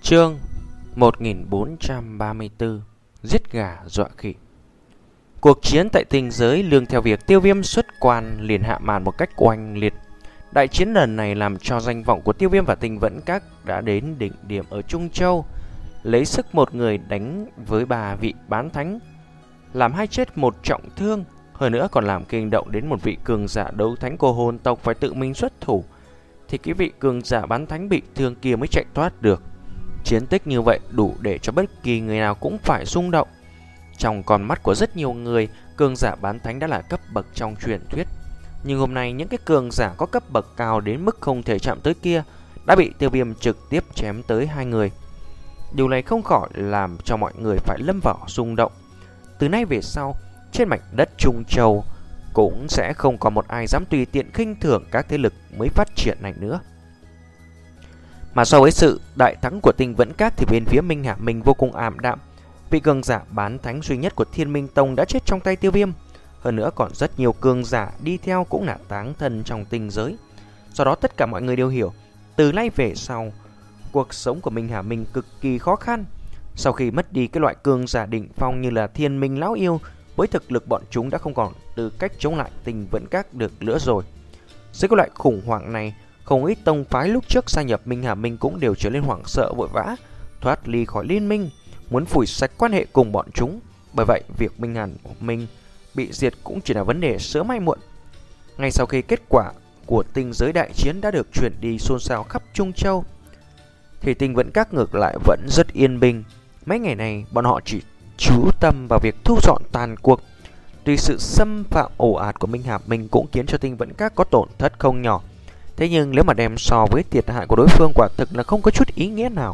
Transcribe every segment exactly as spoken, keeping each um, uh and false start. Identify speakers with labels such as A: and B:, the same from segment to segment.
A: Chương một nghìn bốn trăm ba mươi tư. Giết gà dọa khỉ. Cuộc chiến tại tinh giới lương theo việc Tiêu Viêm xuất quan liền hạ màn một cách oanh liệt. Đại chiến lần này làm cho danh vọng của Tiêu Viêm và Tinh Vẫn Các đã đến đỉnh điểm ở Trung Châu. Lấy sức một người đánh với ba vị bán thánh, làm hai chết một trọng thương, hơn nữa còn làm kinh động đến một vị cường giả đấu thánh của hồn tộc phải tự mình xuất thủ, thì cái vị cường giả bán thánh bị thương kia mới chạy thoát được. Chiến tích như vậy đủ để cho bất kỳ người nào cũng phải rung động. Trong con mắt của rất nhiều người, cường giả bán thánh đã là cấp bậc trong truyền thuyết. Nhưng hôm nay những cái cường giả có cấp bậc cao đến mức không thể chạm tới kia đã bị Tiêu Viêm trực tiếp chém tới hai người. Điều này không khỏi làm cho mọi người phải lâm vào rung động. Từ nay về sau, trên mảnh đất Trung Châu cũng sẽ không có một ai dám tùy tiện khinh thường các thế lực mới phát triển này nữa. Mà so với sự đại thắng của Tinh Vẫn Các thì bên phía Minh Hà Minh vô cùng ảm đạm. Vị cường giả bán thánh duy nhất của Thiên Minh Tông đã chết trong tay Tiêu Viêm. Hơn nữa còn rất nhiều cường giả đi theo cũng là táng thân trong tinh giới. Do đó tất cả mọi người đều hiểu, từ nay về sau, cuộc sống của Minh Hà Minh cực kỳ khó khăn. Sau khi mất đi cái loại cường giả đỉnh phong như là Thiên Minh Lão Yêu, với thực lực bọn chúng đã không còn tư cách chống lại Tinh Vẫn Các được nữa rồi. Dưới cái loại khủng hoảng này, không ít tông phái lúc trước gia nhập Minh Hà Minh cũng đều trở nên hoảng sợ vội vã, thoát ly khỏi liên minh, muốn phủi sạch quan hệ cùng bọn chúng. Bởi vậy, việc Minh Hà Minh bị diệt cũng chỉ là vấn đề sớm hay muộn. Ngay sau khi kết quả của tinh giới đại chiến đã được chuyển đi xôn xao khắp Trung Châu, thì Tinh Vẫn Các ngược lại vẫn rất yên bình. Mấy ngày này, bọn họ chỉ chú tâm vào việc thu dọn tàn cuộc. Tuy sự xâm phạm ồ ạt của Minh Hà Minh cũng khiến cho Tinh Vẫn Các có tổn thất không nhỏ, thế nhưng nếu mà đem so với thiệt hại của đối phương quả thực là không có chút ý nghĩa nào.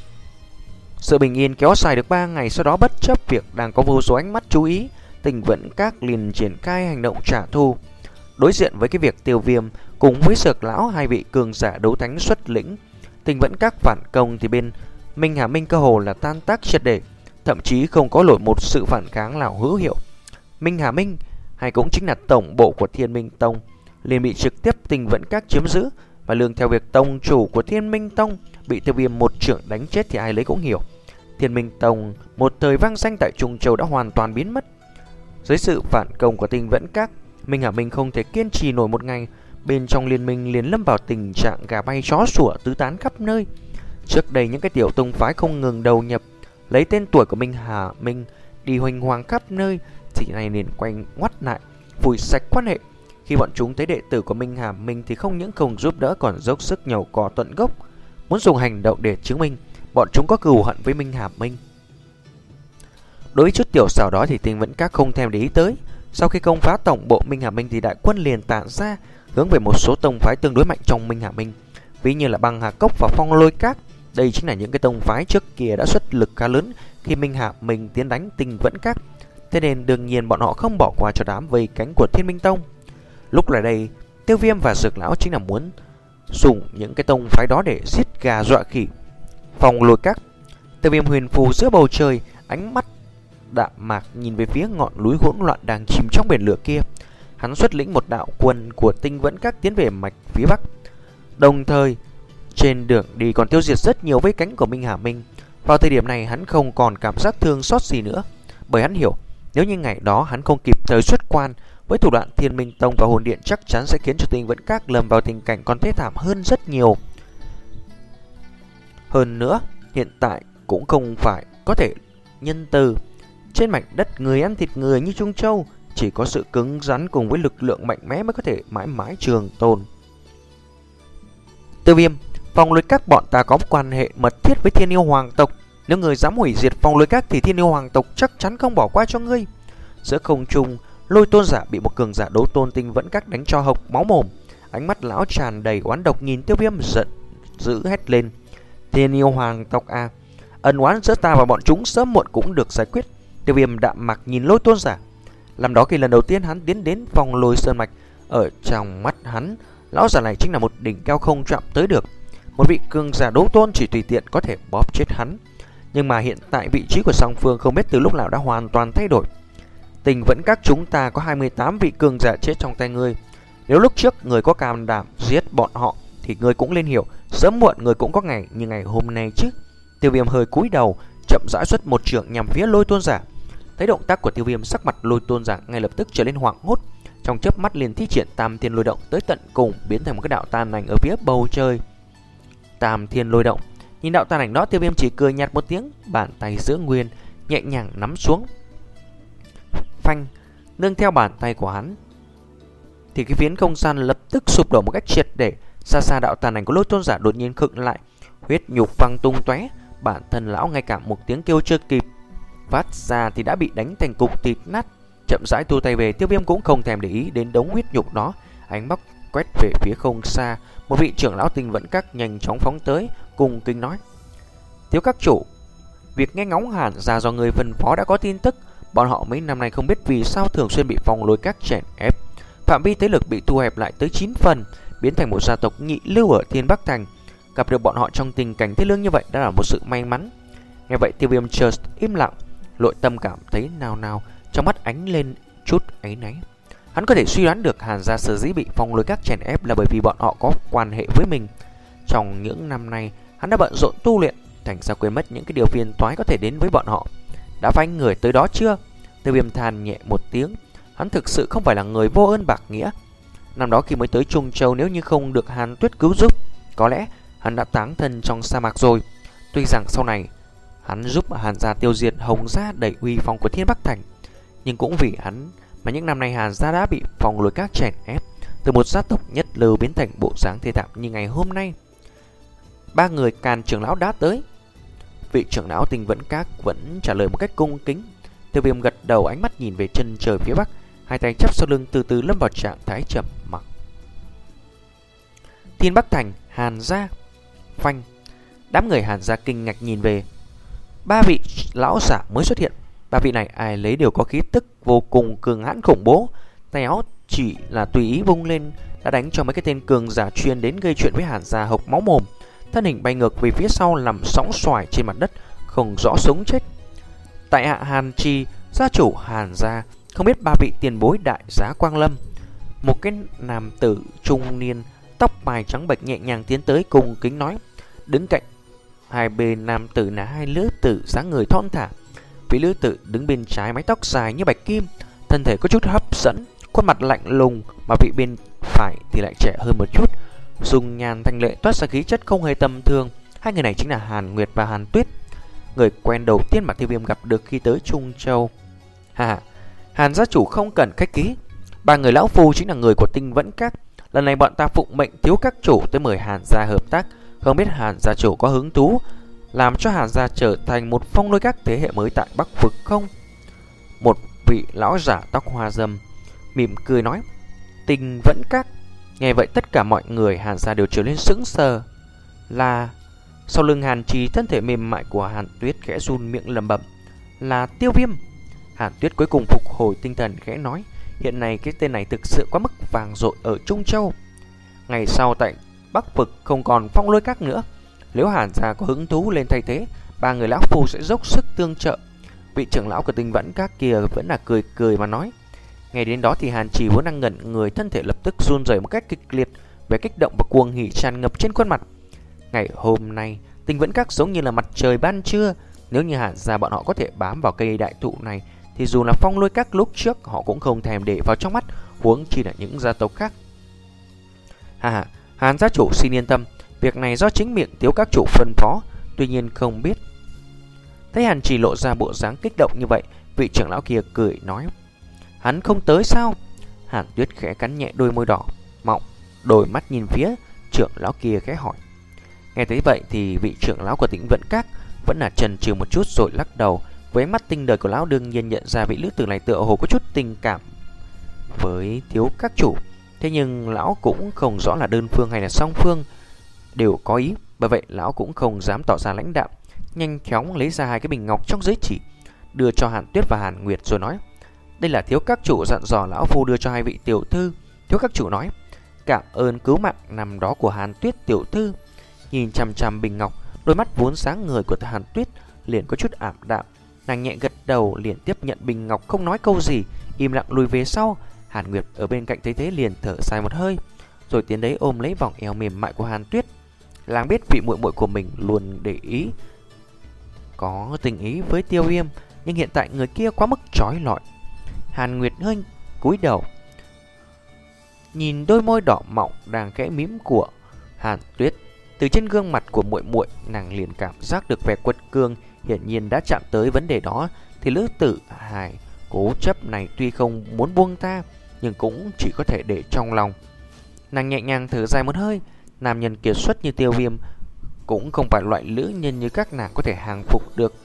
A: Sự bình yên kéo dài được ba ngày, sau đó bất chấp việc đang có vô số ánh mắt chú ý, Tinh Vẫn Các liền triển khai hành động trả thù. Đối diện với cái việc Tiêu Viêm cùng với Dược Lão, hai vị cường giả đấu thánh xuất lĩnh, Tinh Vẫn Các phản công thì bên Minh Hà Minh cơ hồ là tan tác triệt để, thậm chí không có nổi một sự phản kháng nào hữu hiệu. Minh Hà Minh, hay cũng chính là tổng bộ của Thiên Minh Tông, liền bị trực tiếp Tinh Vẫn Các chiếm giữ. Và lương theo việc tông chủ của Thiên Minh Tông bị Tiêu Viêm một chưởng đánh chết thì ai lấy cũng hiểu, Thiên Minh Tông một thời vang danh tại Trung Châu đã hoàn toàn biến mất. Dưới sự phản công của Tinh Vẫn Các, Minh Hà Minh không thể kiên trì nổi một ngày, bên trong liên minh liền lâm vào tình trạng gà bay chó sủa tứ tán khắp nơi. Trước đây những cái tiểu tông phái không ngừng đầu nhập, lấy tên tuổi của Minh Hà Minh đi hoành hoàng khắp nơi, thì này liền quay ngoắt lại, phủi sạch quan hệ. Khi bọn chúng thấy đệ tử của Minh Hà Minh thì không những không giúp đỡ còn dốc sức nhổ cỏ tận gốc, muốn dùng hành động để chứng minh bọn chúng có cừu hận với Minh Hà Minh. Đối với chút tiểu xảo đó thì Tinh Vẫn Các không thèm để ý tới. Sau khi công phá tổng bộ Minh Hà Minh thì đại quân liền tản ra, hướng về một số tông phái tương đối mạnh trong Minh Hà Minh, ví như là Băng Hà Cốc và Phong Lôi Các. Đây chính là những cái tông phái trước kia đã xuất lực khá lớn khi Minh Hà Minh tiến đánh Tinh Vẫn Các. Thế nên đương nhiên bọn họ không bỏ qua cho đám vây cánh của Thiên Minh Tông. Lúc này đây, Tiêu Viêm và Dược Lão chính là muốn dùng những cái tông phái đó để giết gà dọa khỉ. Phong Lôi Các, Tiêu Viêm huyền phù giữa bầu trời, ánh mắt đạm mạc nhìn về phía ngọn núi hỗn loạn đang chìm trong biển lửa kia. Hắn xuất lĩnh một đạo quân của Tinh Vẫn Các tiến về mạch phía bắc, đồng thời trên đường đi còn tiêu diệt rất nhiều vây cánh của Minh Hà Minh. Vào thời điểm này hắn không còn cảm giác thương xót gì nữa, bởi hắn hiểu nếu như ngày đó hắn không kịp thời xuất quan, với thủ đoạn Thiên Minh Tông và Hồn Điện chắc chắn sẽ khiến cho Tinh Vẫn Các lâm vào tình cảnh còn thê thảm hơn rất nhiều. Hơn nữa, hiện tại cũng không phải có thể nhân từ. Trên mảnh đất người ăn thịt người như Trung Châu, chỉ có sự cứng rắn cùng với lực lượng mạnh mẽ mới có thể mãi mãi trường tồn. Tiêu Viêm, Phong Lôi Các bọn ta có quan hệ mật thiết với Thiên Yêu Hoàng tộc. Nếu người dám hủy diệt Phong Lôi Các thì Thiên Yêu Hoàng tộc chắc chắn không bỏ qua cho ngươi. Giữa không trung, Lôi Tôn giả bị một cường giả đấu tôn Tinh Vẫn Các đánh cho hộc máu mồm. Ánh mắt lão tràn đầy oán độc nhìn Tiêu Viêm, giận dữ hét lên: Thiên Yêu Hoàng tộc à, ân oán giữa ta và bọn chúng sớm muộn cũng được giải quyết. Tiêu Viêm đạm mạc nhìn Lôi Tôn giả. Làm đó khi lần đầu tiên hắn tiến đến Phong Lôi Sơn Mạch, ở trong mắt hắn, lão giả này chính là một đỉnh cao không chạm tới được. Một vị cường giả đấu tôn chỉ tùy tiện có thể bóp chết hắn. Nhưng mà hiện tại vị trí của song phương không biết từ lúc nào đã hoàn toàn thay đổi. Tinh Vẫn Các chúng ta có hai mươi tám vị cường giả chết trong tay ngươi. Nếu lúc trước người có can đảm giết bọn họ thì ngươi cũng nên hiểu, sớm muộn người cũng có ngày như ngày hôm nay chứ. Tiêu Viêm hơi cúi đầu, chậm rãi xuất một trường nhằm phía Lôi Tôn giả. Thấy động tác của Tiêu Viêm, sắc mặt Lôi Tôn giả ngay lập tức trở lên hoảng hốt, trong chớp mắt liền thi triển Tam Thiên Lôi Động tới tận cùng, biến thành một cái đạo tàn ảnh ở phía bầu trời. Tam Thiên Lôi Động. Nhìn đạo tàn ảnh đó, Tiêu Viêm chỉ cười nhạt một tiếng, bàn tay giữ nguyên, nhẹ nhàng nắm xuống. Phanh, nương theo bàn tay của hắn thì cái phiến không gian lập tức sụp đổ một cách triệt để. Xa xa đạo tàn ảnh của Lôi Tôn giả đột nhiên khựng lại, huyết nhục văng tung tóe, bản thân lão ngay cả một tiếng kêu chưa kịp phát ra thì đã bị đánh thành cục thịt nát. Chậm rãi thu tay về, Tiêu Viêm cũng không thèm để ý đến đống huyết nhục đó, ánh mắt quét về phía không xa. Một vị trưởng lão Tinh Vẫn Các nhanh chóng phóng tới, cùng kính nói: Thiếu các chủ, việc nghe ngóng Hàn gia do người phân phó đã có tin tức. Bọn họ mấy năm nay không biết vì sao thường xuyên bị Phong Lôi Các chèn ép, phạm vi thế lực bị thu hẹp lại tới chín phần, biến thành một gia tộc nhị lưu ở Thiên Bắc Thành. Gặp được bọn họ trong tình cảnh thế lương như vậy đã là một sự may mắn. Nghe vậy, Tiêu Viêm chợt im lặng, nội tâm cảm thấy nào nào, trong mắt ánh lên chút áy náy. Hắn có thể suy đoán được Hàn gia sở dĩ bị Phong Lôi Các chèn ép là bởi vì bọn họ có quan hệ với mình. Trong những năm nay, hắn đã bận rộn tu luyện, thành ra quên mất những cái điều phiền toái có thể đến với bọn họ. Đã phái người tới đó chưa? Tiêu Viêm than nhẹ một tiếng. Hắn thực sự không phải là người vô ơn bạc nghĩa. Năm đó khi mới tới Trung Châu, nếu như không được Hàn Tuyết cứu giúp, có lẽ hắn đã táng thân trong sa mạc rồi. Tuy rằng sau này hắn giúp Hàn gia tiêu diệt Hồng gia đẩy uy phong của Thiên Bắc Thành, nhưng cũng vì hắn mà những năm nay Hàn gia đã bị Phong Lôi Các chèn ép, từ một gia tộc nhất lưu biến thành bộ dáng thê thảm như ngày hôm nay. Ba người Càn trưởng lão đã tới. Vị trưởng lão Tinh Vẫn Các vẫn trả lời một cách cung kính. Tiêu Viêm gật đầu, ánh mắt nhìn về chân trời phía bắc, hai tay chắp sau lưng, từ từ lâm vào trạng thái trầm mặc. Thiên Bắc Thành, Hàn gia. Phanh. Đám người Hàn gia kinh ngạc nhìn về. Ba vị lão giả mới xuất hiện. Ba vị này ai lấy đều có khí tức vô cùng cường hãn khủng bố. Tay áo chỉ là tùy ý vung lên đã đánh cho mấy cái tên cường giả chuyên đến gây chuyện với Hàn gia hộc máu mồm. Thân hình bay ngược về phía sau, nằm sóng xoài trên mặt đất, không rõ sống chết. Tại hạ Hàn Chi, gia chủ Hàn gia, không biết ba vị tiền bối đại giá quang lâm. Một cái nam tử trung niên, tóc mài trắng bệch nhẹ nhàng tiến tới, cùng kính nói. Đứng cạnh hai bên nam tử là hai lữ tử dáng người thon thả. Vị lữ tử đứng bên trái, mái tóc dài như bạch kim, thân thể có chút hấp dẫn, khuôn mặt lạnh lùng, mà vị bên phải thì lại trẻ hơn một chút, dung nhan thanh lệ, toát ra khí chất không hề tầm thường. Hai người này chính là Hàn Nguyệt và Hàn Tuyết, người quen đầu tiên mà Tiêu Viêm gặp được khi tới Trung Châu. Hà, Hàn gia chủ không cần khách khí, ba người lão phu chính là người của Tinh Vẫn Các. Lần này bọn ta phụng mệnh thiếu các chủ tới mời Hàn gia hợp tác, không biết Hàn gia chủ có hứng thú làm cho Hàn gia trở thành một Phong Lôi Các thế hệ mới tại Bắc Vực không? Một vị lão giả tóc hoa râm mỉm cười nói. Tinh Vẫn Các. Nghe vậy tất cả mọi người Hàn gia đều trở lên sững sờ. Là... Sau lưng Hàn Trì, thân thể mềm mại của Hàn Tuyết khẽ run miệng lẩm bẩm. Là Tiêu Viêm. Hàn Tuyết cuối cùng phục hồi tinh thần, khẽ nói. Hiện nay cái tên này thực sự quá mức vàng dội ở Trung Châu. Ngày sau tại Bắc Vực không còn Phong Lôi Các nữa. Nếu Hàn gia có hứng thú lên thay thế, ba người lão phu sẽ dốc sức tương trợ. Vị trưởng lão của Tinh Vẫn Các kia vẫn là cười cười mà nói. Ngay đến đó thì Hàn Trì vốn đang ngẩn người, thân thể lập tức run rẩy một cách kịch liệt, vẻ kích động và cuồng hỉ tràn ngập trên khuôn mặt. Ngày hôm nay, Tinh Vẫn Các giống như là mặt trời ban trưa. Nếu như Hàn gia bọn họ có thể bám vào cây đại thụ này, thì dù là Phong Lôi Các lúc trước họ cũng không thèm để vào trong mắt, huống chi là những gia tộc khác. Hà hà, Hàn gia chủ xin yên tâm, việc này do chính miệng thiếu các chủ phân phó, tuy nhiên không biết. Thấy Hàn Trì lộ ra bộ dáng kích động như vậy, vị trưởng lão kia cười nói. Hắn không tới sao? Hàn Tuyết khẽ cắn nhẹ đôi môi đỏ mọng, đôi mắt nhìn phía trưởng lão kia khẽ hỏi. Nghe thấy vậy thì vị trưởng lão của Tinh Vẫn Các vẫn là chần chừ một chút rồi lắc đầu. Với mắt tinh đời của lão đương nhiên nhận ra vị lữ tử này tựa hồ có chút tình cảm với thiếu các chủ. Thế nhưng lão cũng không rõ là đơn phương hay là song phương đều có ý, bởi vậy lão cũng không dám tỏ ra lãnh đạm, nhanh chóng lấy ra hai cái bình ngọc trong giấy chỉ, đưa cho Hàn Tuyết và Hàn Nguyệt rồi nói. Đây là thiếu các chủ dặn dò lão phu đưa cho hai vị tiểu thư. Thiếu các chủ nói. Cảm ơn cứu mạng năm đó của Hàn Tuyết tiểu thư. Nhìn chằm chằm bình ngọc, đôi mắt vốn sáng người của Hàn Tuyết liền có chút ảm đạm. Nàng nhẹ gật đầu liền tiếp nhận bình ngọc, không nói câu gì, im lặng lùi về sau. Hàn Nguyệt ở bên cạnh thấy thế liền thở dài một hơi, rồi tiến đến ôm lấy vòng eo mềm mại của Hàn Tuyết. Nàng biết vị muội muội của mình luôn để ý có tình ý với Tiêu Viêm, nhưng hiện tại người kia quá mức trói lọi. Hàn Nguyệt hơi cúi đầu, nhìn đôi môi đỏ mọng đang khẽ mím của Hàn Tuyết. Từ trên gương mặt của muội muội, nàng liền cảm giác được vẻ quật cường, hiển nhiên đã chạm tới vấn đề đó. Thì lữ tử hài cố chấp này tuy không muốn buông ta, nhưng cũng chỉ có thể để trong lòng. Nàng nhẹ nhàng thở dài một hơi. Nam nhân kiệt xuất như Tiêu Viêm cũng không phải loại nữ nhân như các nàng có thể hàng phục được.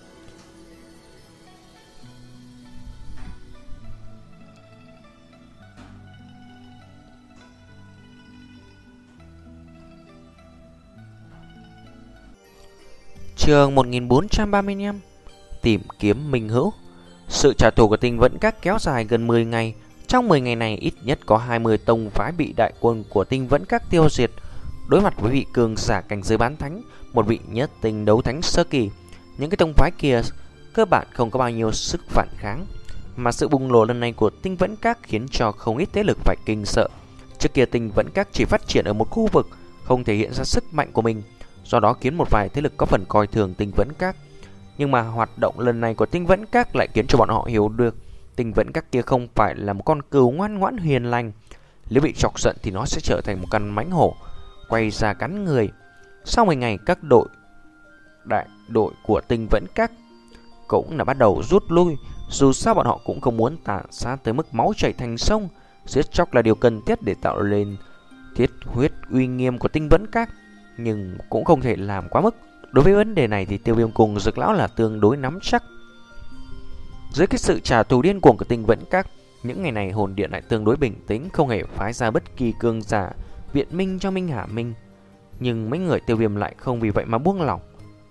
A: Chương một nghìn bốn trăm ba mươi lăm. Tìm kiếm minh hữu. Sự trả thù của Tinh Vẫn Các kéo dài gần mười ngày. Trong mười ngày này ít nhất có hai mươi tông phái bị đại quân của Tinh Vẫn Các tiêu diệt. Đối mặt với vị cường giả cảnh giới bán thánh, một vị nhất tinh đấu thánh sơ kỳ, những cái tông phái kia cơ bản không có bao nhiêu sức phản kháng. Mà sự bùng nổ lần này của Tinh Vẫn Các khiến cho không ít thế lực phải kinh sợ. Trước kia Tinh Vẫn Các chỉ phát triển ở một khu vực, không thể hiện ra sức mạnh của mình, do đó khiến một vài thế lực có phần coi thường Tinh Vẫn Các. Nhưng mà hoạt động lần này của Tinh Vẫn Các lại khiến cho bọn họ hiểu được Tinh Vẫn Các kia không phải là một con cừu ngoan ngoãn hiền lành. Nếu bị chọc giận thì nó sẽ trở thành một con mãnh hổ quay ra cắn người. Sau mười ngày, các đội đại đội của Tinh Vẫn Các cũng là bắt đầu rút lui. Dù sao bọn họ cũng không muốn tàn sát tới mức máu chảy thành sông. Giết chóc là điều cần thiết để tạo lên thiết huyết uy nghiêm của Tinh Vẫn Các, nhưng cũng không thể làm quá mức. Đối với vấn đề này thì Tiêu Viêm cùng Dực Lão là tương đối nắm chắc. Dưới cái sự trả thù điên cuồng của Tinh Vẫn Các, những ngày này hồn điện lại tương đối bình tĩnh, không hề phái ra bất kỳ cường giả viện minh cho Minh Hà Minh. Nhưng mấy người Tiêu Viêm lại không vì vậy mà buông lỏng.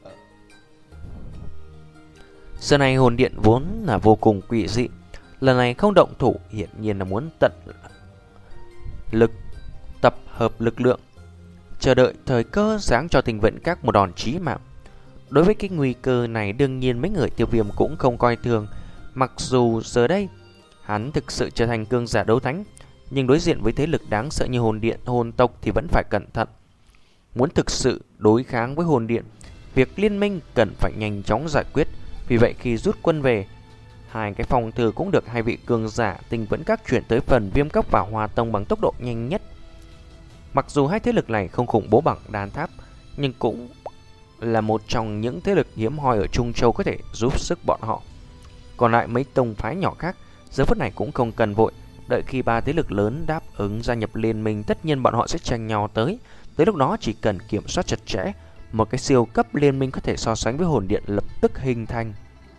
A: Giờ này hồn điện vốn là vô cùng quỷ dị, lần này không động thủ hiển nhiên là muốn tận lực tập hợp lực lượng, chờ đợi thời cơ giáng cho Tinh Vẫn Các một đòn chí mạng. Đối với cái nguy cơ này đương nhiên mấy người Tiêu Viêm cũng không coi thường. Mặc dù giờ đây hắn thực sự trở thành cường giả đấu thánh, nhưng đối diện với thế lực đáng sợ như hồn điện, hồn tộc thì vẫn phải cẩn thận. Muốn thực sự đối kháng với hồn điện, việc liên minh cần phải nhanh chóng giải quyết. Vì vậy khi rút quân về, hai cái phòng thư cũng được hai vị cường giả Tinh Vẫn Các chuyển tới phần Viêm Cốc và Hoa Tông bằng tốc độ nhanh nhất. Mặc dù hai thế lực này không khủng bố bằng Đan Tháp, nhưng cũng là một trong những thế lực hiếm hoi ở Trung Châu có thể giúp sức bọn họ. Còn lại mấy tông phái nhỏ khác, giờ phút này cũng không cần vội. Đợi khi ba thế lực lớn đáp ứng gia nhập liên minh, tất nhiên bọn họ sẽ tranh nhau tới. Tới lúc đó chỉ cần kiểm soát chặt chẽ, một cái siêu cấp liên minh có thể so sánh với hồn điện lập tức hình thành.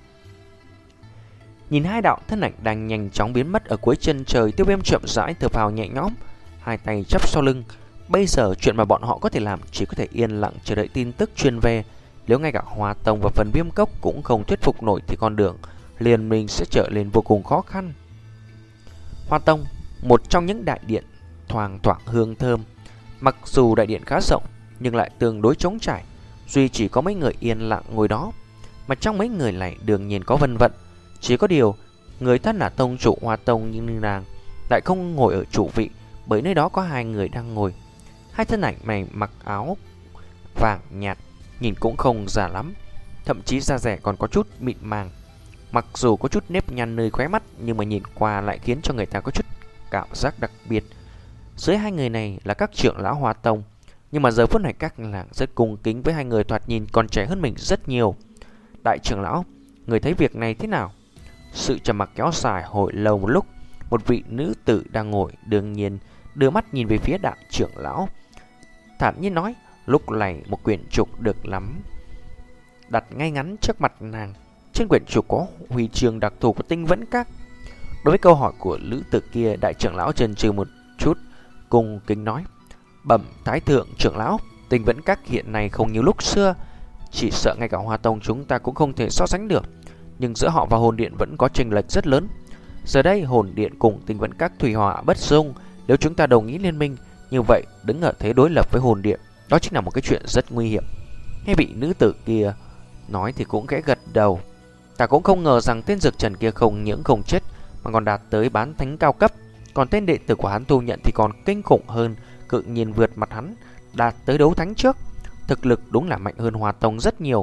A: Nhìn hai đạo thân ảnh đang nhanh chóng biến mất ở cuối chân trời, Tiêu Viêm chậm rãi thở phào nhẹ nhõm, hai tay chắp sau lưng. Bây giờ chuyện mà bọn họ có thể làm chỉ có thể yên lặng chờ đợi tin tức truyền về. Nếu ngay cả Hoa Tông và phần Viêm Cốc cũng không thuyết phục nổi thì con đường liên minh sẽ trở lên vô cùng khó khăn. Hoa Tông, một trong những đại điện thoang thoảng hương thơm. Mặc dù đại điện khá rộng nhưng lại tương đối trống trải, duy chỉ có mấy người yên lặng ngồi đó. Mà trong mấy người này đương nhiên có Vân Vận. Chỉ có điều người thân là tông chủ Hoa Tông như nàng lại không ngồi ở chủ vị, bởi nơi đó có hai người đang ngồi. Hai thân ảnh này mặc áo vàng nhạt, nhìn cũng không già lắm, thậm chí da dẻ còn có chút mịn màng. Mặc dù có chút nếp nhăn nơi khóe mắt, nhưng mà nhìn qua lại khiến cho người ta có chút cảm giác đặc biệt. Dưới hai người này là các trưởng lão Hoa Tông, nhưng mà giờ phút này các làng rất cung kính với hai người thoạt nhìn còn trẻ hơn mình rất nhiều. Đại trưởng lão, người thấy việc này thế nào? Sự trầm mặc kéo dài hồi lâu một lúc. Một vị nữ tử đang ngồi đương nhiên đưa mắt nhìn về phía đại trưởng lão, thản nhiên nói. Lúc này một quyển trục được lắm đặt ngay ngắn trước mặt nàng. Trên quyển trục có huy chương đặc thù của Tinh Vẫn Các. Đối với câu hỏi của nữ tử kia, đại trưởng lão chần chừ một chút, cung kính nói: Bẩm thái thượng trưởng lão, Tinh Vẫn Các hiện nay không như lúc xưa, chỉ sợ ngay cả Hoa Tông chúng ta cũng không thể so sánh được. Nhưng giữa họ và hồn điện vẫn có chênh lệch rất lớn. Giờ đây hồn điện cùng Tinh Vẫn Các thủy hỏa bất dung. Nếu chúng ta đồng ý liên minh, như vậy đứng ở thế đối lập với hồn điện, đó chính là một cái chuyện rất nguy hiểm. Nghe vị nữ tử kia nói thì cũng khẽ gật đầu. Ta cũng không ngờ rằng tên Dược Trần kia không những không chết mà còn đạt tới bán thánh cao cấp. Còn tên đệ tử của hắn thu nhận thì còn kinh khủng hơn, cự nhiên vượt mặt hắn, đạt tới đấu thánh trước. Thực lực đúng là mạnh hơn Hoa Tông rất nhiều.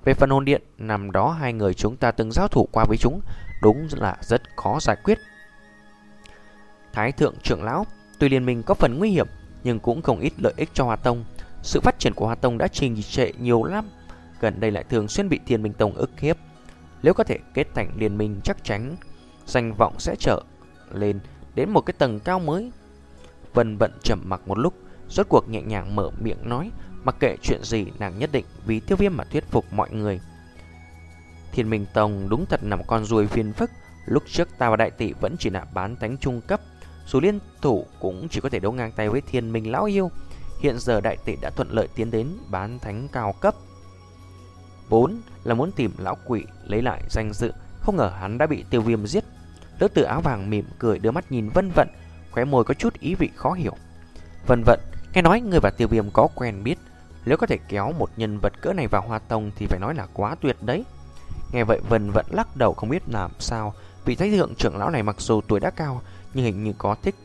A: Về phần hồn điện, năm đó hai người chúng ta từng giao thủ qua với chúng, đúng là rất khó giải quyết. Thái thượng trưởng lão, tuy liên minh có phần nguy hiểm nhưng cũng không ít lợi ích cho Hoa Tông. Sự phát triển của Hoa Tông đã trì trệ nhiều lắm, gần đây lại thường xuyên bị Thiên Minh Tông ức hiếp. Nếu có thể kết thành liên minh, chắc chắn danh vọng sẽ trở lên đến một cái tầng cao mới. Vân Vận trầm mặc một lúc, rốt cuộc nhẹ nhàng mở miệng nói, mặc kệ chuyện gì nàng nhất định vì Tiêu Viêm mà thuyết phục mọi người. Thiên Minh Tông đúng thật là một con ruồi phiền phức. Lúc trước ta và đại tỷ vẫn chỉ là bán thánh trung cấp, dù liên thủ cũng chỉ có thể đấu ngang tay với Thiên Minh lão yêu. Hiện giờ đại tỷ đã thuận lợi tiến đến bán thánh cao cấp, vốn là muốn tìm lão quỷ lấy lại danh dự, không ngờ hắn đã bị Tiêu Viêm giết. Nữ tử áo vàng mỉm cười đưa mắt nhìn Vân Vận, khóe môi có chút ý vị khó hiểu. Vân Vận, nghe nói người và Tiêu Viêm có quen biết, nếu có thể kéo một nhân vật cỡ này vào Hoa Tông thì phải nói là quá tuyệt đấy. Nghe vậy Vân Vận lắc đầu không biết làm sao. Vị Thái thượng trưởng lão này mặc dù tuổi đã cao nhưng hình như có thích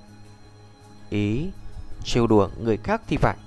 A: ý trêu đùa người khác thì phải.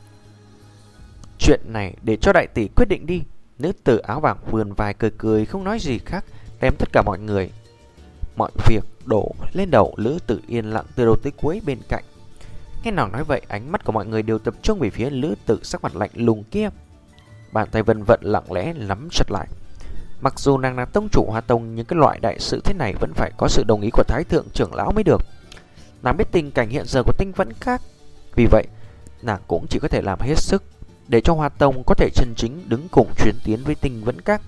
A: Chuyện này để cho đại tỷ quyết định đi. Nữ tử áo vàng vườn vai cười cười không nói gì khác, đem tất cả mọi người mọi việc đổ lên đầu Lữ Tử yên lặng từ đầu tới cuối bên cạnh. Nghe nàng nói vậy, ánh mắt của mọi người đều tập trung về phía Lữ Tử sắc mặt lạnh lùng kia. Bàn tay Vân Vận lặng lẽ nắm chặt lại. Mặc dù nàng là tông chủ Hoa Tông, nhưng cái loại đại sự thế này vẫn phải có sự đồng ý của Thái thượng trưởng lão mới được. Nàng biết tình cảnh hiện giờ của Tinh Vẫn Các, vì vậy nàng cũng chỉ có thể làm hết sức để cho Hoa Tông có thể chân chính đứng cùng chuyến tiến với Tinh Vẫn Các.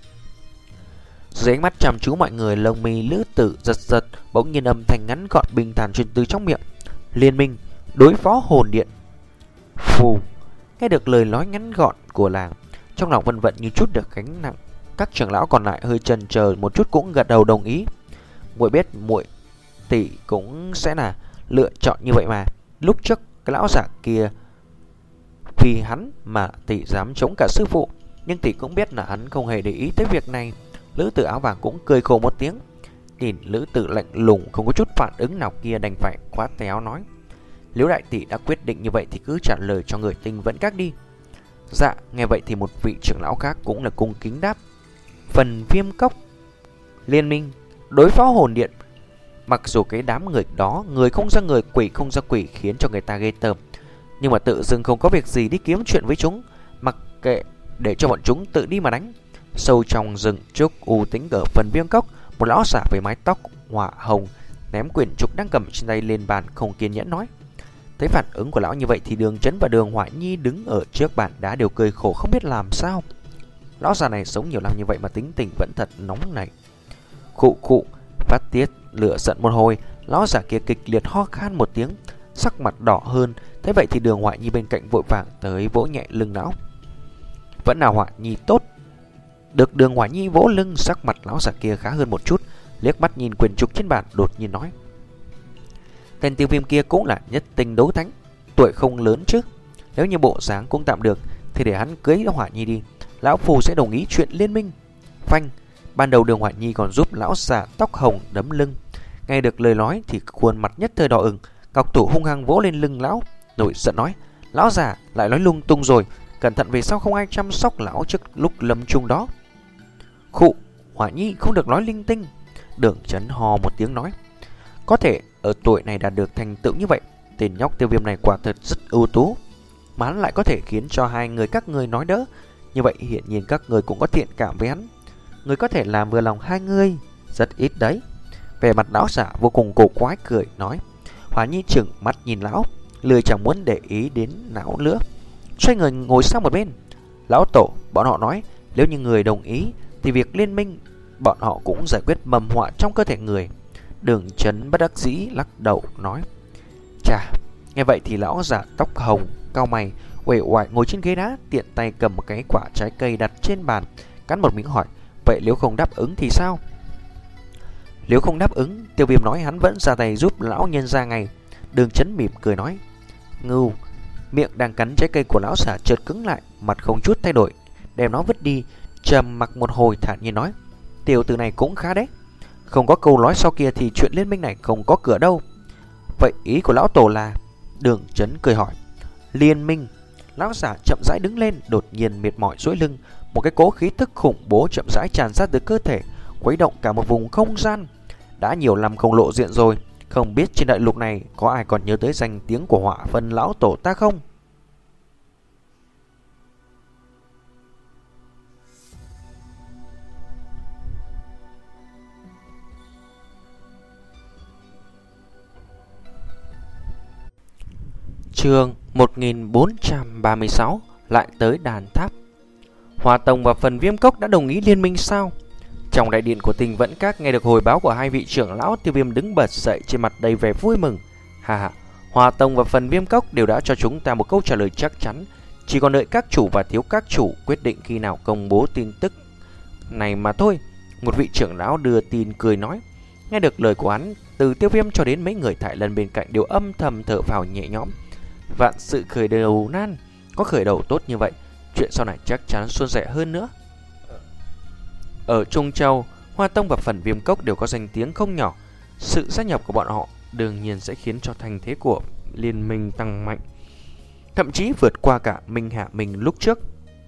A: Dưới ánh mắt chăm chú mọi người, lông mi Lữ Tử giật giật, bỗng nhiên âm thanh ngắn gọn bình thản truyền từ trong miệng: liên minh đối phó hồn điện. Phù. Nghe được lời nói ngắn gọn của nàng, trong lòng Vân Vận như chút được gánh nặng. Các trưởng lão còn lại hơi chần chờ một chút cũng gật đầu đồng ý. Muội biết muội tỷ cũng sẽ là lựa chọn như vậy mà. Lúc trước cái lão giả kia vì hắn mà tỷ dám chống cả sư phụ, nhưng tỷ cũng biết là hắn không hề để ý tới việc này. Lữ Tử áo vàng cũng cười khổ một tiếng, nhìn Lữ Tử lạnh lùng không có chút phản ứng nào kia, đành phải khoát tay áo nói: nếu đại tỷ đã quyết định như vậy thì cứ trả lời cho người Tinh Vẫn Các đi. Dạ. Nghe vậy thì một vị trưởng lão khác cũng là cung kính đáp: phần Viêm Cốc liên minh đối phó hồn điện. Mặc dù cái đám người đó người không ra người, quỷ không ra quỷ, khiến cho người ta ghê tởm, nhưng mà tự dưng không có việc gì đi kiếm chuyện với chúng, mặc kệ để cho bọn chúng tự đi mà đánh. Sâu trong rừng trúc u tĩnh ở phần Viêm Cốc, một lão giả với mái tóc hỏa hồng ném quyển trục đang cầm trên tay lên bàn, không kiên nhẫn nói. Thấy phản ứng của lão như vậy thì Đường Chấn và Đường Hoại Nhi đứng ở trước bàn đá đều cười khổ không biết làm sao. Lão già này sống nhiều năm như vậy mà tính tình vẫn thật nóng này. Khụ khụ, phát tiết lửa giận một hồi, lão già kia kịch liệt ho khan một tiếng, sắc mặt đỏ hơn. Thế vậy thì Đường Hoại Nhi bên cạnh vội vàng tới vỗ nhẹ lưng lão. Vẫn là Hoại Nhi tốt. Được Đường Hoại Nhi vỗ lưng, sắc mặt lão già kia khá hơn một chút, liếc mắt nhìn quyển trục trên bàn, đột nhiên nói: tên Tiêu Viêm kia cũng là nhất tinh đấu thánh, tuổi không lớn chứ. Nếu như bộ dáng cũng tạm được thì để hắn cưới Hoại Nhi đi, lão phù sẽ đồng ý chuyện liên minh. Phanh. Ban đầu Đường Hoại Nhi còn giúp lão già tóc hồng đấm lưng, nghe được lời nói thì khuôn mặt nhất thời đỏ ửng, ngọc thủ hung hăng vỗ lên lưng lão, nổi giận nói: lão già lại nói lung tung rồi, cẩn thận về sau không ai chăm sóc lão trước lúc lâm chung đó. Khụ, Hoại Nhi không được nói linh tinh. Đường Chấn hò một tiếng nói: có thể ở tuổi này đạt được thành tựu như vậy, tên nhóc Tiêu Viêm này quả thật rất ưu tú, mà hắn lại có thể khiến cho hai người các người nói đỡ. Như vậy hiển nhiên các người cũng có thiện cảm với hắn, người có thể làm vừa lòng hai người rất ít đấy. Về mặt lão giả vô cùng cổ quái cười nói. Hoài Nhi chừng mắt nhìn lão, lười chẳng muốn để ý đến lão nữa, xoay người ngồi sang một bên. Lão tổ, bọn họ nói nếu như người đồng ý thì việc liên minh bọn họ cũng giải quyết mầm họa trong cơ thể người. Đường Chấn bất đắc dĩ lắc đầu nói. Chà. Nghe vậy thì lão giả tóc hồng cau mày, uể oải ngồi trên ghế đá, tiện tay cầm một cái quả trái cây đặt trên bàn, cắn một miếng hỏi: vậy nếu không đáp ứng thì sao? Nếu không đáp ứng, Tiêu Viêm nói hắn vẫn ra tay giúp lão nhân ra ngay. Đường Chấn mỉm cười nói. Ngưu. Miệng đang cắn trái cây của lão giả chợt cứng lại, mặt không chút thay đổi, đem nó vứt đi, trầm mặc một hồi thản nhiên nói. Tiểu tử này cũng khá đấy, không có câu nói sau kia thì chuyện liên minh này không có cửa đâu. Vậy ý của lão tổ là? Đường Chấn cười hỏi. Liên minh. Lão giả chậm rãi đứng lên, đột nhiên mệt mỏi duỗi lưng. Một cái cỗ khí tức khủng bố chậm rãi tràn ra từ cơ thể, khuấy động cả một vùng không gian. Đã nhiều năm không lộ diện rồi, không biết trên đại lục này có ai còn nhớ tới danh tiếng của Hỏa Vân lão tổ ta không? Chương một nghìn bốn trăm ba mươi sáu. Lại tới đàn tháp. Hỏa Tông và Phần Viêm Cốc đã đồng ý liên minh sao? Trong đại điện của Tình Vẫn Các, nghe được hồi báo của hai vị trưởng lão, Tiêu Viêm đứng bật dậy, trên mặt đầy vẻ vui mừng. Hà hà, Hỏa Tông và Phần Viêm Cốc đều đã cho chúng ta một câu trả lời chắc chắn, chỉ còn đợi các chủ và thiếu các chủ quyết định khi nào công bố tin tức này mà thôi. Một vị trưởng lão đưa tin cười nói. Nghe được lời của hắn, từ Tiêu Viêm cho đến mấy người Thải Lân bên cạnh đều âm thầm thở phào nhẹ nhõm. Vạn sự khởi đầu nan, có khởi đầu tốt như vậy, chuyện sau này chắc chắn suôn sẻ hơn nữa. Ở Trung Châu, Hoa Tông và Phần Viêm Cốc đều có danh tiếng không nhỏ. Sự gia nhập của bọn họ đương nhiên sẽ khiến cho thành thế của liên minh tăng mạnh, thậm chí vượt qua cả Minh Hạ Minh lúc trước.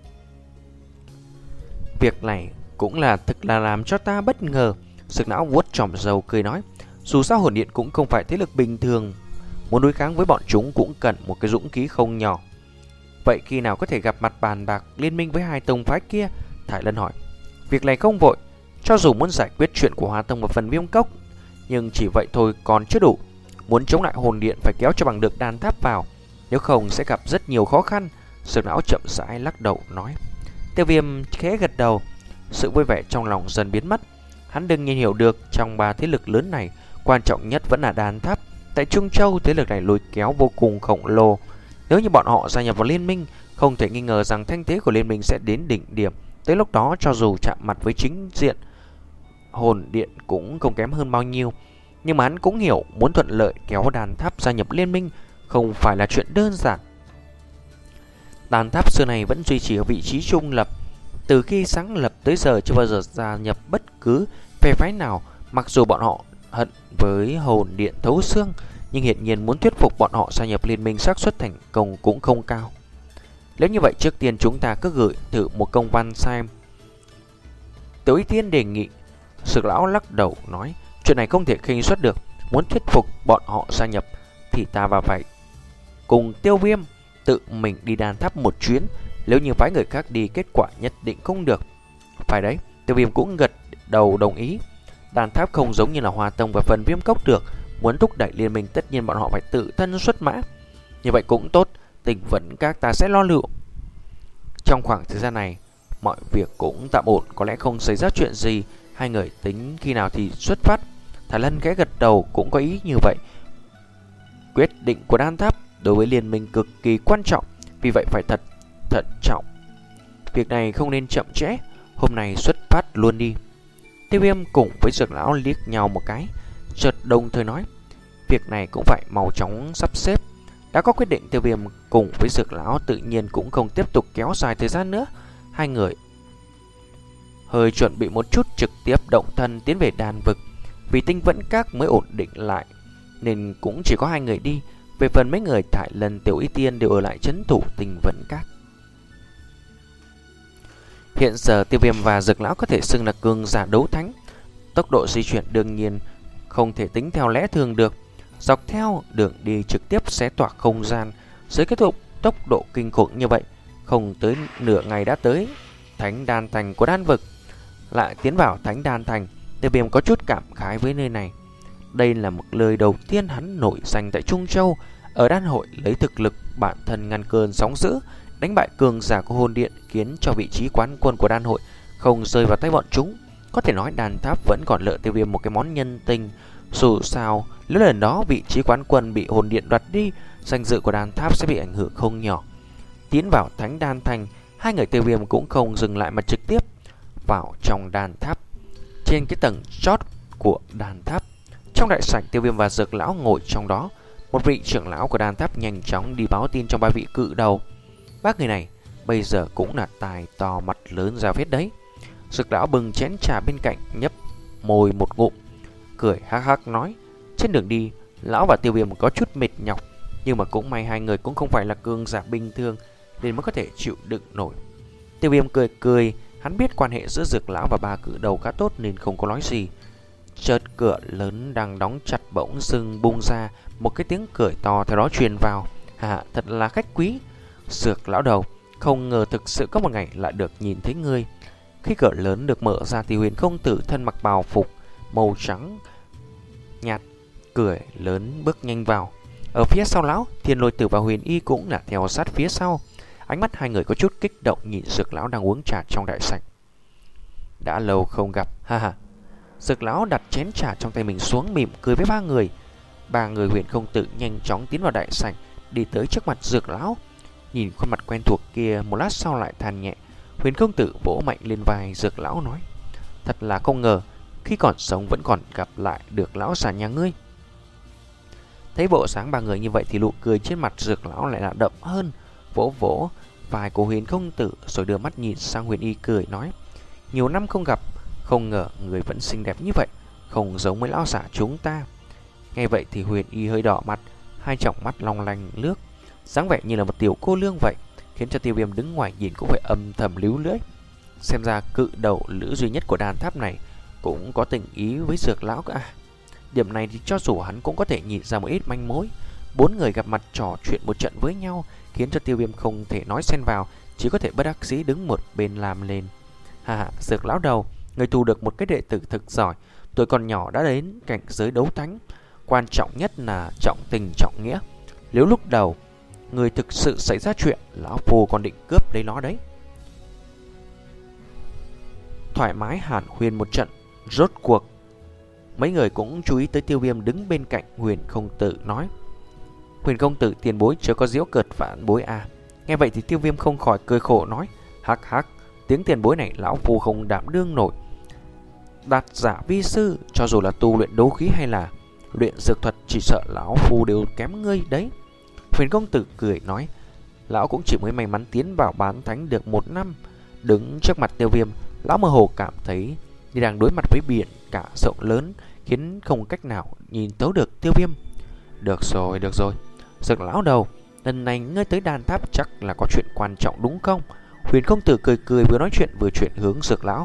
A: Việc này cũng là thực là làm cho ta bất ngờ. Sực não vuốt chòm râu cười nói, dù sao Hồn Điện cũng không phải thế lực bình thường, muốn đối kháng với bọn chúng cũng cần một cái dũng khí không nhỏ. Vậy khi nào có thể gặp mặt bàn bạc liên minh với hai tông phái kia? Thải Lân hỏi. Việc này không vội, cho dù muốn giải quyết chuyện của Hoa Tông và Phần Viêm Cốc, nhưng chỉ vậy thôi còn chưa đủ. Muốn chống lại Hồn Điện phải kéo cho bằng được đàn tháp vào, nếu không sẽ gặp rất nhiều khó khăn. Sực não chậm rãi lắc đầu nói. Tiêu Viêm khẽ gật đầu, sự vui vẻ trong lòng dần biến mất. Hắn đương nhiên hiểu được trong ba thế lực lớn này, quan trọng nhất vẫn là đàn tháp. Tại Trung Châu, thế lực này lôi kéo vô cùng khổng lồ. Nếu như bọn họ gia nhập vào liên minh, không thể nghi ngờ rằng thanh thế của liên minh sẽ đến đỉnh điểm. Tới lúc đó, cho dù chạm mặt với chính diện Hồn Điện cũng không kém hơn bao nhiêu. Nhưng mà hắn cũng hiểu, muốn thuận lợi kéo đàn tháp gia nhập liên minh không phải là chuyện đơn giản. Đàn tháp xưa này vẫn duy trì ở vị trí trung lập, từ khi sáng lập tới giờ chưa bao giờ gia nhập bất cứ phe phái nào. Mặc dù bọn họ hận với Hồn Điện thấu xương, nhưng hiển nhiên muốn thuyết phục bọn họ gia nhập liên minh xác suất thành công cũng không cao. Nếu như vậy, trước tiên chúng ta cứ gửi thử một công văn xem. Tiểu Y Tiên đề nghị. Sực lão lắc đầu nói, chuyện này không thể khinh suất được. Muốn thuyết phục bọn họ gia nhập thì ta và phải cùng Tiêu Viêm tự mình đi đàn tháp một chuyến. Nếu như phái người khác đi, kết quả nhất định không được. Phải đấy, Tiêu Viêm cũng gật đầu đồng ý. Đàn tháp không giống như là Hoa Tông và Phần Viêm Cốc được. Muốn thúc đẩy liên minh tất nhiên bọn họ phải tự thân xuất mã. Như vậy cũng tốt, Tình Vẫn Các ta sẽ lo liệu. Trong khoảng thời gian này, mọi việc cũng tạm ổn, có lẽ không xảy ra chuyện gì. Hai người tính khi nào thì xuất phát. Thái Lân khẽ gật đầu, cũng có ý như vậy. Quyết định của đan tháp đối với liên minh cực kỳ quan trọng, vì vậy phải thật thận trọng. Việc này không nên chậm trễ, hôm nay xuất phát luôn đi. Tiêu Viêm cùng với Dược lão liếc nhau một cái, chợt đồng thời nói, việc này cũng phải mau chóng sắp xếp. Đã có quyết định, Tiêu Viêm cùng với Dược lão tự nhiên cũng không tiếp tục kéo dài thời gian nữa. Hai người hơi chuẩn bị một chút, trực tiếp động thân tiến về đàn vực. Vì Tinh Vẫn Các mới ổn định lại nên cũng chỉ có hai người đi. Về phần mấy người Thải Lân, Tiểu Y Tiên đều ở lại trấn thủ Tinh Vẫn Các. Hiện giờ Tiêu Viêm và Dược lão có thể xưng là cường giả đấu thánh. Tốc độ di chuyển đương nhiên không thể tính theo lẽ thường được. Dọc theo đường đi trực tiếp xé toạc không gian. Dưới kết thúc tốc độ kinh khủng như vậy, không tới nửa ngày đã tới Thánh Đan Thành của đan vực. Lại tiến vào Thánh Đan Thành, Tiêu Viêm có chút cảm khái với nơi này. Đây là một lời đầu tiên hắn nổi danh tại Trung Châu. Ở đan hội lấy thực lực bản thân ngăn cơn sóng dữ, đánh bại cường giả của Hồn Điện, khiến cho vị trí quán quân của đan hội không rơi vào tay bọn chúng. Có thể nói đàn tháp vẫn còn nợ Tiêu Viêm một cái món nhân tình. Dù sao, nếu lần đó vị trí quán quân bị Hồn Điện đoạt đi, danh dự của đàn tháp sẽ bị ảnh hưởng không nhỏ. Tiến vào Thánh Đan Thành, hai người Tiêu Viêm cũng không dừng lại mà trực tiếp vào trong đàn tháp. Trên cái tầng chót của đàn tháp, trong đại sảnh, Tiêu Viêm và Dược lão ngồi trong đó. Một vị trưởng lão của đàn tháp nhanh chóng đi báo tin cho ba vị cự đầu. Bác người này bây giờ cũng là tài to mặt lớn ra phết đấy. Dược lão bưng chén trà bên cạnh, nhấp môi một ngụm, cười hắc hắc nói, trên đường đi lão và Tiêu Viêm có chút mệt nhọc, nhưng mà cũng may hai người cũng không phải là cường giả bình thường. nên mới có thể chịu đựng nổi. Tiêu Viêm cười cười, hắn biết quan hệ giữa Dược lão và ba cự đầu khá tốt nên không có nói gì. Chợt cửa lớn đang đóng chặt bỗng dưng bung ra, một cái tiếng cười to theo đó truyền vào. Hà, thật là khách quý. Dược lão đầu, không ngờ thực sự có một ngày lại được nhìn thấy ngươi. Khi cửa lớn được mở ra thì Huyền Không Tử thân mặc bào phục màu trắng nhạt cười lớn bước nhanh vào. Ở phía sau lão, Thiên Lôi Tử và Huyền Y cũng là theo sát phía sau. Ánh mắt hai người có chút kích động nhìn Dược lão đang uống trà trong đại sảnh. Đã lâu không gặp, ha ha. Dược lão đặt chén trà trong tay mình xuống, mỉm cười với ba người. Ba người Huyền Không Tử nhanh chóng tiến vào đại sảnh, đi tới trước mặt Dược lão. Nhìn khuôn mặt quen thuộc kia, một lát sau lại than nhẹ. Huyền Không Tử vỗ mạnh lên vai Dược lão nói: thật là không ngờ, khi còn sống vẫn còn gặp lại được lão già nhà ngươi. Thấy bộ sáng ba người như vậy thì nụ cười trên mặt Dược lão lại là đậm hơn. Vỗ vỗ vai của Huyền Không Tử rồi đưa mắt nhìn sang Huyền Y cười nói: nhiều năm không gặp, không ngờ người vẫn xinh đẹp như vậy, không giống với lão giả chúng ta. Nghe vậy thì Huyền Y hơi đỏ mặt, hai tròng mắt long lanh nước, dáng vẻ như là một tiểu cô nương vậy, khiến cho Tiêu Viêm đứng ngoài nhìn cũng phải âm thầm líu lưỡi. Xem ra cự đầu lữ duy nhất của đàn tháp này cũng có tình ý với Dược lão cả. Điểm này thì cho dù hắn cũng có thể nhìn ra một ít manh mối. Bốn người gặp mặt trò chuyện một trận với nhau, khiến cho Tiêu Viêm không thể nói xen vào, chỉ có thể bất đắc dĩ đứng một bên làm lên. Hà hà, Dược lão đầu, người thu được một cái đệ tử thực giỏi, tuổi còn nhỏ đã đến cảnh giới đấu thánh. Quan trọng nhất là trọng tình trọng nghĩa. Nếu lúc đầu người thực sự xảy ra chuyện, lão phu còn định cướp lấy nó đấy. Thoải mái hàn huyên một trận, rốt cuộc mấy người cũng chú ý tới Tiêu Viêm đứng bên cạnh Huyền Không Tử nói: Huyền Công Tử tiền bối chớ có giễu cợt phản bối à. Nghe vậy thì Tiêu Viêm không khỏi cười khổ nói: hắc hắc, tiếng tiền bối này lão phu không đảm đương nổi. Đạt giả vi sư, cho dù là tu luyện đấu khí hay là luyện dược thuật, chỉ sợ lão phu đều kém ngươi đấy. Huyền Công Tử cười nói: lão cũng chỉ mới may mắn tiến vào bán thánh được một năm. Đứng trước mặt Tiêu Viêm, lão mơ hồ cảm thấy như đang đối mặt với biển cả rộng lớn, khiến không cách nào nhìn tấu được Tiêu Viêm. Được rồi, được rồi, Dược lão đầu, lần này ngươi tới đàn tháp chắc là có chuyện quan trọng đúng không? Huyền Công Tử cười cười, vừa nói chuyện vừa chuyển hướng Dược lão.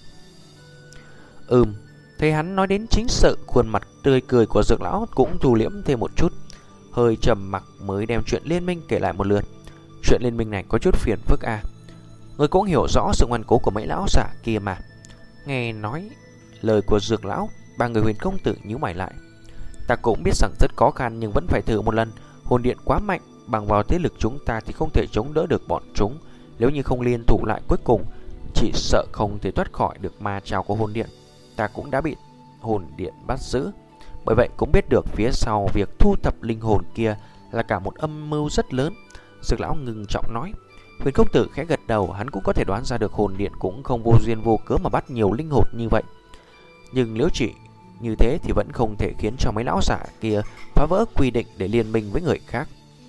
A: Ừm, thấy hắn nói đến chính sự, khuôn mặt tươi cười của Dược lão cũng thu liễm thêm một chút, hơi trầm mặc mới đem chuyện liên minh kể lại một lượt. Chuyện liên minh này có chút phiền phức à? Ngươi cũng hiểu rõ sự ngoan cố của mấy lão giả kia mà. Nghe nói lời của Dược lão, ba người Huyền Công Tử nhíu mày lại. Ta cũng biết rằng rất khó khăn nhưng vẫn phải thử một lần. Hồn điện quá mạnh, bằng vào thế lực chúng ta thì không thể chống đỡ được bọn chúng. Nếu như không liên thủ lại, cuối cùng chỉ sợ không thể thoát khỏi được ma trào của hồn điện. Ta cũng đã bị hồn điện bắt giữ, bởi vậy cũng biết được phía sau việc thu thập linh hồn kia là cả một âm mưu rất lớn. Dược lão ngưng trọng nói. Huyền Công Tử khẽ gật đầu, hắn cũng có thể đoán ra được hồn điện cũng không vô duyên vô cớ mà bắt nhiều linh hồn như vậy. Nhưng nếu chỉ như thế thì vẫn không thể khiến cho mấy lão giả kia phá vỡ quy định để liên minh với người khác.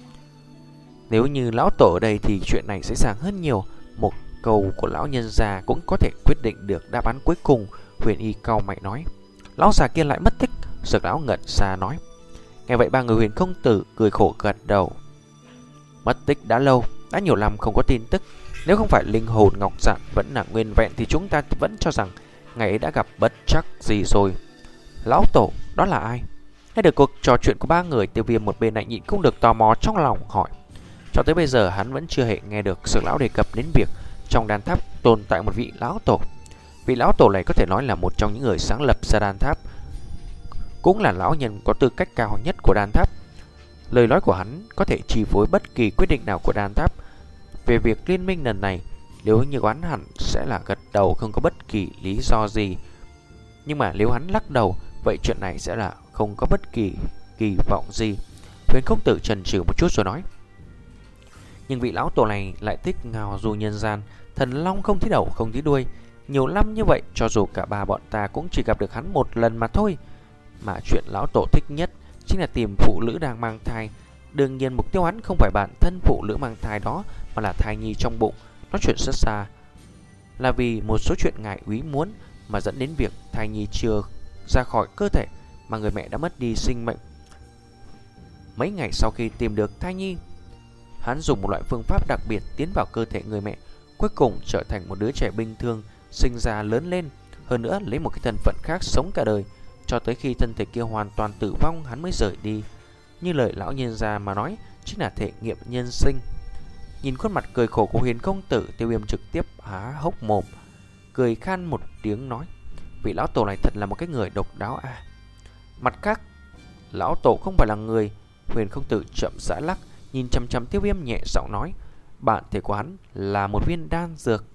A: Nếu như lão tổ ở đây thì chuyện này dễ dàng hơn nhiều. Một câu của lão nhân già cũng có thể quyết định được đáp án cuối cùng. Huyền Y cau mày nói. Lão già kia lại mất tích. Dược lão ngẩn ra nói. Nghe vậy ba người Huyền Công Tử cười khổ gật đầu. Mất tích đã lâu, đã nhiều năm không có tin tức. Nếu không phải linh hồn ngọc giản vẫn là nguyên vẹn thì chúng ta vẫn cho rằng ngày ấy đã gặp bất trắc gì rồi. Lão tổ, đó là ai? Nghe được cuộc trò chuyện của ba người, Tiêu Viêm một bên lại nhịn không được tò mò trong lòng hỏi. Cho tới bây giờ hắn vẫn chưa hề nghe được Dược lão đề cập đến việc trong đàn tháp tồn tại một vị lão tổ. Vị lão tổ này có thể nói là một trong những người sáng lập ra đàn tháp, cũng là lão nhân có tư cách cao nhất của đàn tháp. Lời nói của hắn có thể chi phối bất kỳ quyết định nào của đàn tháp. Về việc liên minh lần này, nếu như hắn hẳn sẽ là gật đầu không có bất kỳ lý do gì. Nhưng mà nếu hắn lắc đầu, vậy chuyện này sẽ là không có bất kỳ kỳ vọng gì. Huyền Công Tử chần chừ một chút rồi nói. Nhưng vị lão tổ này lại thích ngào du nhân gian, thần long không thấy đầu không thấy đuôi. Nhiều năm như vậy, cho dù cả ba bọn ta cũng chỉ gặp được hắn một lần mà thôi. Mà chuyện lão tổ thích nhất chính là tìm phụ nữ đang mang thai. Đương nhiên mục tiêu hắn không phải bản thân phụ nữ mang thai đó, mà là thai nhi trong bụng. Nói chuyện rất xa, là vì một số chuyện ngại úy muốn mà dẫn đến việc thai nhi chưa ra khỏi cơ thể mà người mẹ đã mất đi sinh mệnh. Mấy ngày sau khi tìm được thai nhi, Hắn dùng một loại phương pháp đặc biệt tiến vào cơ thể người mẹ, cuối cùng trở thành một đứa trẻ bình thường, sinh ra lớn lên, hơn nữa lấy một cái thân phận khác sống cả đời, cho tới khi thân thể kia hoàn toàn tử vong hắn mới rời đi. Như lời lão nhân gia mà nói, chính là thể nghiệm nhân sinh. Nhìn khuôn mặt cười khổ của Huyền công tử, Tiêu Viêm trực tiếp há hốc mồm, cười khan một tiếng nói: vị lão tổ này thật là một cái người độc đáo à. Mặt khác, lão tổ không phải là người. Huyền công tử chậm rãi lắc, nhìn chằm chằm Tiêu Viêm nhẹ giọng nói: bạn thể của hắn là một viên đan dược.